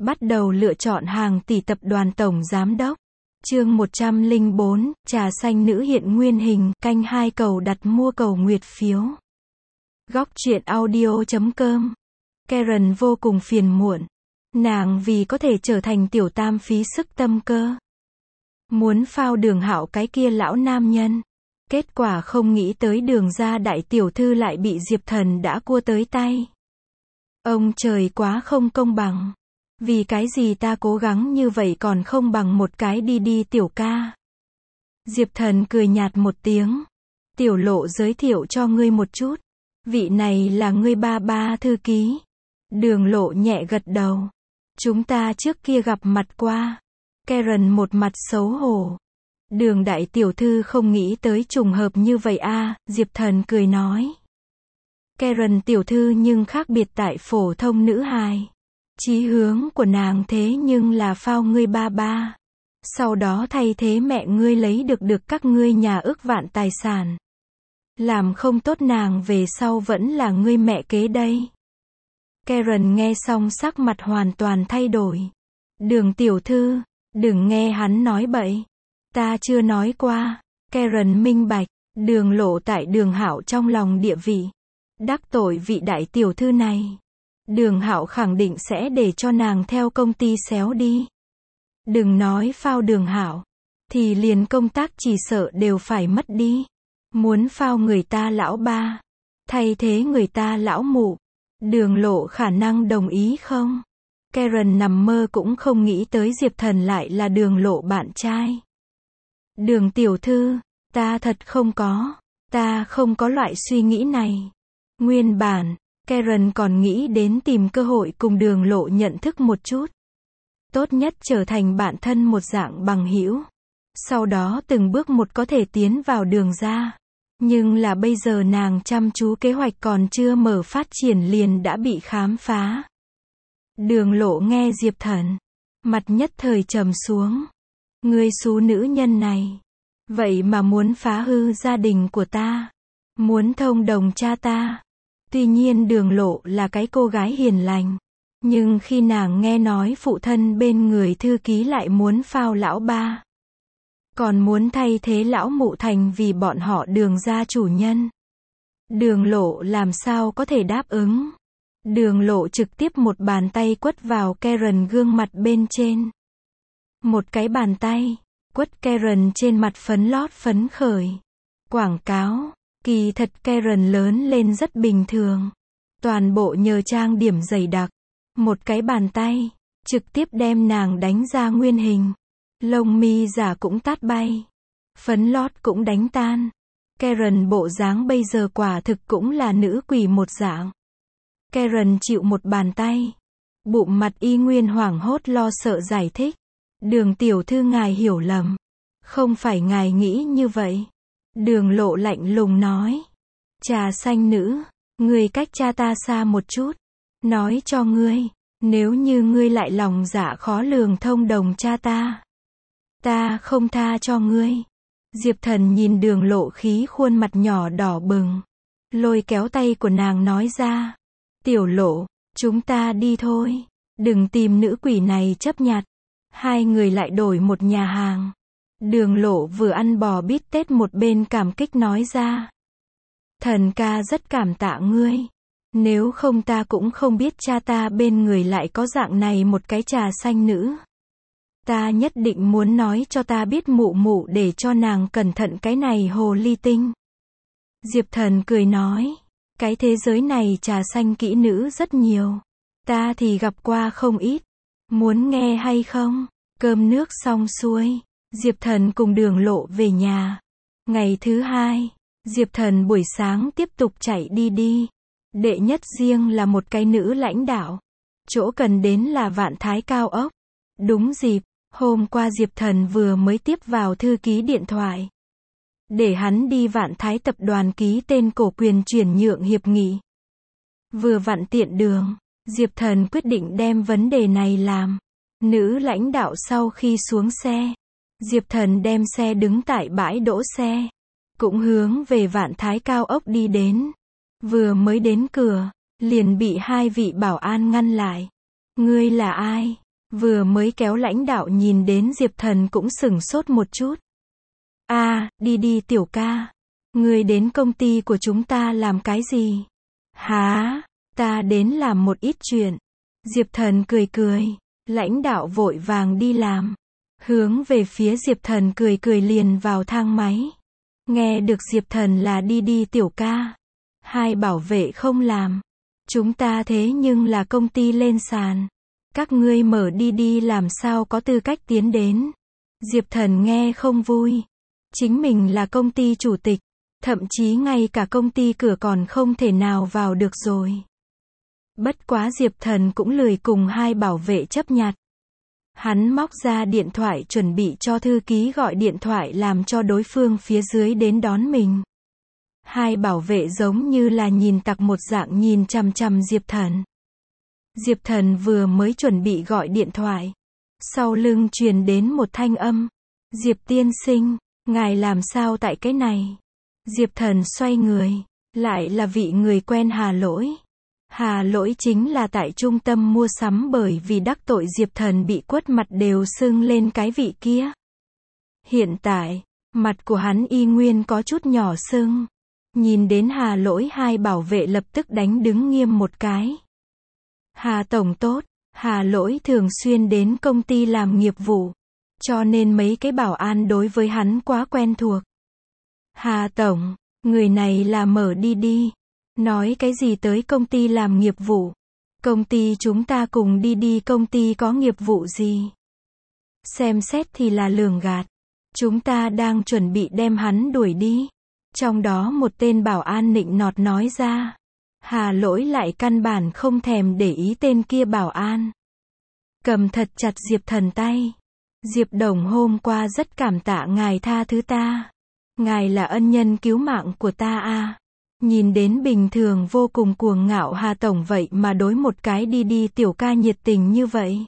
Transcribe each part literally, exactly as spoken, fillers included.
Bắt đầu lựa chọn hàng tỷ tập đoàn tổng giám đốc. Chương một trăm lẻ bốn, trà xanh nữ hiện nguyên hình, canh hai cầu đặt mua cầu nguyệt phiếu. Góc truyện audio chấm com. Karen vô cùng phiền muộn. Nàng vì có thể trở thành tiểu tam phí sức tâm cơ. Muốn phao Đường Hạo cái kia lão nam nhân. Kết quả không nghĩ tới Đường gia đại tiểu thư lại bị Diệp Thần đã cua tới tay. Ông trời quá không công bằng. Vì cái gì ta cố gắng như vậy còn không bằng một cái đi đi tiểu ca. Diệp Thần cười nhạt một tiếng. Tiểu Lộ giới thiệu cho ngươi một chút. Vị này là ngươi ba ba thư ký. Đường Lộ nhẹ gật đầu. Chúng ta trước kia gặp mặt qua. Karen một mặt xấu hổ. Đường đại tiểu thư không nghĩ tới trùng hợp như vậy a, Diệp Thần cười nói. Karen tiểu thư nhưng khác biệt tại phổ thông nữ hài. Chí hướng của nàng thế nhưng là phao ngươi ba ba. Sau đó thay thế mẹ ngươi lấy được được các ngươi nhà ước vạn tài sản. Làm không tốt nàng về sau vẫn là ngươi mẹ kế đây. Karen nghe xong sắc mặt hoàn toàn thay đổi. Đường tiểu thư, đừng nghe hắn nói bậy. Ta chưa nói qua. Karen minh bạch, Đường Lộ tại Đường Hạo trong lòng địa vị. Đắc tội vị đại tiểu thư này. Đường Hạo khẳng định sẽ để cho nàng theo công ty xéo đi. Đừng nói phao Đường Hạo, thì liền công tác chỉ sợ đều phải mất đi. Muốn phao người ta lão ba, thay thế người ta lão mụ. Đường Lộ khả năng đồng ý không? Karen nằm mơ cũng không nghĩ tới Diệp Thần lại là Đường Lộ bạn trai. Đường tiểu thư, ta thật không có. Ta không có loại suy nghĩ này. Nguyên bản, Karen còn nghĩ đến tìm cơ hội cùng Đường Lộ nhận thức một chút. Tốt nhất trở thành bạn thân một dạng bằng hữu. Sau đó từng bước một có thể tiến vào Đường gia. Nhưng là bây giờ nàng chăm chú kế hoạch còn chưa mở phát triển liền đã bị khám phá. Đường Lộ nghe Diệp Thần. Mặt nhất thời trầm xuống. Ngươi xú nữ nhân này. Vậy mà muốn phá hư gia đình của ta. Muốn thông đồng cha ta. Tuy nhiên Đường Lộ là cái cô gái hiền lành. Nhưng khi nàng nghe nói phụ thân bên người thư ký lại muốn phao lão ba. Còn muốn thay thế lão mụ thành vì bọn họ Đường gia chủ nhân. Đường Lộ làm sao có thể đáp ứng. Đường Lộ trực tiếp một bàn tay quất vào Karen gương mặt bên trên. Một cái bàn tay, quất Karen trên mặt phấn lót phấn khởi. Quảng cáo, kỳ thật Karen lớn lên rất bình thường. Toàn bộ nhờ trang điểm dày đặc. Một cái bàn tay, trực tiếp đem nàng đánh ra nguyên hình. Lông mi giả cũng tát bay. Phấn lót cũng đánh tan. Karen bộ dáng bây giờ quả thực cũng là nữ quỷ một dạng. Karen chịu một bàn tay. Bụng mặt y nguyên hoảng hốt lo sợ giải thích. Đường tiểu thư ngài hiểu lầm. Không phải ngài nghĩ như vậy. Đường Lộ lạnh lùng nói. Trà xanh nữ, ngươi cách cha ta xa một chút. Nói cho ngươi, nếu như ngươi lại lòng dạ khó lường thông đồng cha ta. Ta không tha cho ngươi. Diệp Thần nhìn Đường Lộ khí khuôn mặt nhỏ đỏ bừng. Lôi kéo tay của nàng nói ra. Tiểu Lộ, chúng ta đi thôi. Đừng tìm nữ quỷ này chấp nhặt. Hai người lại đổi một nhà hàng. Đường Lộ vừa ăn bò bít tết một bên cảm kích nói ra. Thần ca rất cảm tạ ngươi. Nếu không ta cũng không biết cha ta bên người lại có dạng này một cái trà xanh nữ. Ta nhất định muốn nói cho ta biết mụ mụ để cho nàng cẩn thận cái này hồ ly tinh. Diệp Thần cười nói. Cái thế giới này trà xanh kỹ nữ rất nhiều. Ta thì gặp qua không ít. Muốn nghe hay không? Cơm nước xong xuôi. Diệp Thần cùng Đường Lộ về nhà. Ngày thứ hai, Diệp Thần buổi sáng tiếp tục chạy đi đi. Đệ nhất riêng là một cái nữ lãnh đạo. Chỗ cần đến là Vạn Thái cao ốc. Đúng dịp, hôm qua Diệp Thần vừa mới tiếp vào thư ký điện thoại. Để hắn đi Vạn Thái tập đoàn ký tên cổ quyền chuyển nhượng hiệp nghị. Vừa vặn tiện đường, Diệp Thần quyết định đem vấn đề này làm. Nữ lãnh đạo sau khi xuống xe, Diệp Thần đem xe đứng tại bãi đỗ xe. Cũng hướng về Vạn Thái cao ốc đi đến. Vừa mới đến cửa, liền bị hai vị bảo an ngăn lại. Ngươi là ai? Vừa mới kéo lãnh đạo nhìn đến Diệp Thần cũng sửng sốt một chút. À, đi đi tiểu ca. Ngươi đến công ty của chúng ta làm cái gì? Hả? Ta đến làm một ít chuyện. Diệp Thần cười cười. Lãnh đạo vội vàng đi làm. Hướng về phía Diệp Thần cười cười liền vào thang máy. Nghe được Diệp Thần là đi đi tiểu ca. Hai bảo vệ không làm. Chúng ta thế nhưng là công ty lên sàn. Các ngươi mở đi đi làm sao có tư cách tiến đến. Diệp Thần nghe không vui. Chính mình là công ty chủ tịch. Thậm chí ngay cả công ty cửa còn không thể nào vào được rồi. Bất quá Diệp Thần cũng lười cùng hai bảo vệ chấp nhặt. Hắn móc ra điện thoại chuẩn bị cho thư ký gọi điện thoại làm cho đối phương phía dưới đến đón mình. Hai bảo vệ giống như là nhìn tặc một dạng nhìn chằm chằm Diệp Thần. Diệp Thần vừa mới chuẩn bị gọi điện thoại. Sau lưng truyền đến một thanh âm. Diệp tiên sinh, ngài làm sao tại cái này? Diệp Thần xoay người. Lại là vị người quen Hà Lỗi. Hà Lỗi chính là tại trung tâm mua sắm bởi vì đắc tội Diệp Thần bị quất mặt đều sưng lên cái vị kia. Hiện tại, mặt của hắn y nguyên có chút nhỏ sưng. Nhìn đến Hà Lỗi hai bảo vệ lập tức đánh đứng nghiêm một cái. Hà Tổng tốt, Hà Lỗi thường xuyên đến công ty làm nghiệp vụ. Cho nên mấy cái bảo an đối với hắn quá quen thuộc. Hà Tổng, người này là mở đi đi. Nói cái gì tới công ty làm nghiệp vụ? Công ty chúng ta cùng đi đi công ty có nghiệp vụ gì? Xem xét thì là lường gạt. Chúng ta đang chuẩn bị đem hắn đuổi đi. Trong đó một tên bảo an nịnh nọt nói ra. Hà Lỗi lại căn bản không thèm để ý tên kia bảo an. Cầm thật chặt Diệp Thần tay. Diệp Đồng hôm qua rất cảm tạ ngài tha thứ ta. Ngài là ân nhân cứu mạng của ta a. Nhìn đến bình thường vô cùng cuồng ngạo Hà Tổng vậy mà đối một cái đi đi tiểu ca nhiệt tình như vậy.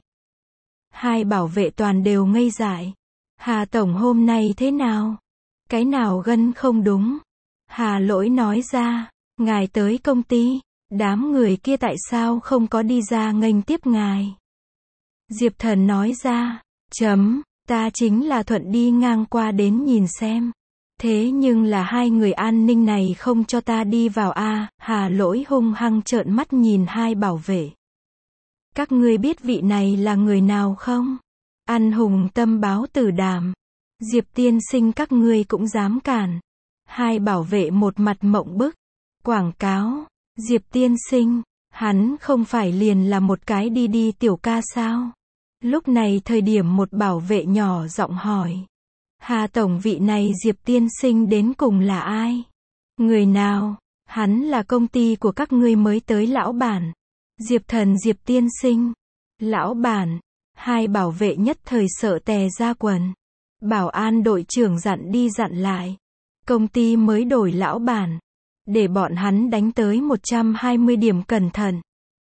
Hai bảo vệ toàn đều ngây dại. Hà Tổng hôm nay thế nào? Cái nào gân không đúng? Hà Lỗi nói ra, ngài tới công ty, đám người kia tại sao không có đi ra nghênh tiếp ngài? Diệp Thần nói ra, chấm, ta chính là thuận đi ngang qua đến nhìn xem. Thế nhưng là hai người an ninh này không cho ta đi vào a. Hà Lỗi hung hăng trợn mắt nhìn hai bảo vệ. Các ngươi biết vị này là người nào không? Ăn hùng tâm báo tử đảm. Diệp tiên sinh các ngươi cũng dám cản. Hai bảo vệ một mặt mộng bức. Quảng cáo. Diệp tiên sinh, hắn không phải liền là một cái đi đi tiểu ca sao? Lúc này thời điểm một bảo vệ nhỏ giọng hỏi. Hà Tổng vị này Diệp tiên sinh đến cùng là ai? Người nào? Hắn là công ty của các ngươi mới tới lão bản. Diệp Thần Diệp tiên sinh. Lão bản. Hai bảo vệ nhất thời sợ tè ra quần. Bảo an đội trưởng dặn đi dặn lại. Công ty mới đổi lão bản. Để bọn hắn đánh tới một trăm hai mươi điểm cẩn thận.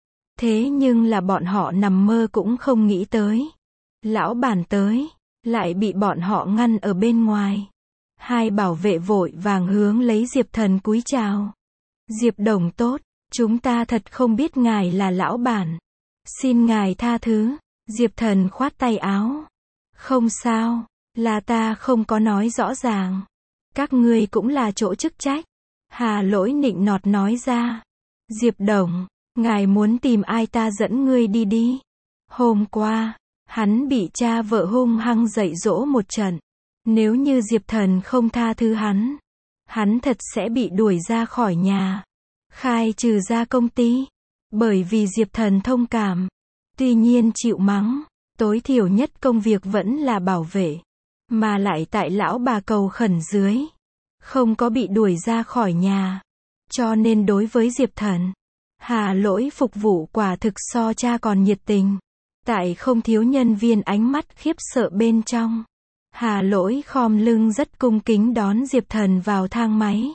Thế nhưng là bọn họ nằm mơ cũng không nghĩ tới. Lão bản tới. Lại bị bọn họ ngăn ở bên ngoài. Hai bảo vệ vội vàng hướng lấy Diệp Thần cúi chào. Diệp Đồng tốt, chúng ta thật không biết ngài là lão bản. Xin ngài tha thứ. Diệp Thần khoát tay áo. Không sao, là ta không có nói rõ ràng. Các ngươi cũng là chỗ chức trách. Hà Lỗi nịnh nọt nói ra. Diệp Đồng, ngài muốn tìm ai ta dẫn ngươi đi đi. Hôm qua, hắn bị cha vợ hung hăng dạy dỗ một trận. Nếu như Diệp Thần không tha thứ hắn, hắn thật sẽ bị đuổi ra khỏi nhà. Khai trừ ra công ty. Bởi vì Diệp Thần thông cảm. Tuy nhiên chịu mắng, tối thiểu nhất công việc vẫn là bảo vệ. Mà lại tại lão bà cầu khẩn dưới. Không có bị đuổi ra khỏi nhà. Cho nên đối với Diệp Thần, Hà Lỗi phục vụ quả thực so cha còn nhiệt tình. Tại không thiếu nhân viên ánh mắt khiếp sợ bên trong. Hà Lỗi khom lưng rất cung kính đón Diệp Thần vào thang máy.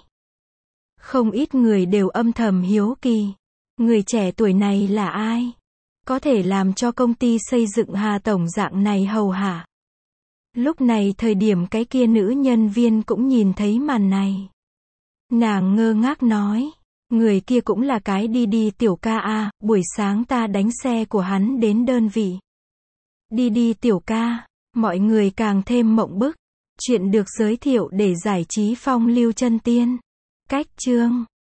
Không ít người đều âm thầm hiếu kỳ. Người trẻ tuổi này là ai? Có thể làm cho công ty xây dựng Hà Tổng dạng này hầu hạ. Lúc này thời điểm cái kia nữ nhân viên cũng nhìn thấy màn này. Nàng ngơ ngác nói. Người kia cũng là cái đi đi tiểu ca a. Buổi sáng ta đánh xe của hắn đến đơn vị. Đi đi tiểu ca, mọi người càng thêm mộng bức. Chuyện được giới thiệu để giải trí phong lưu chân tiên. Cách chương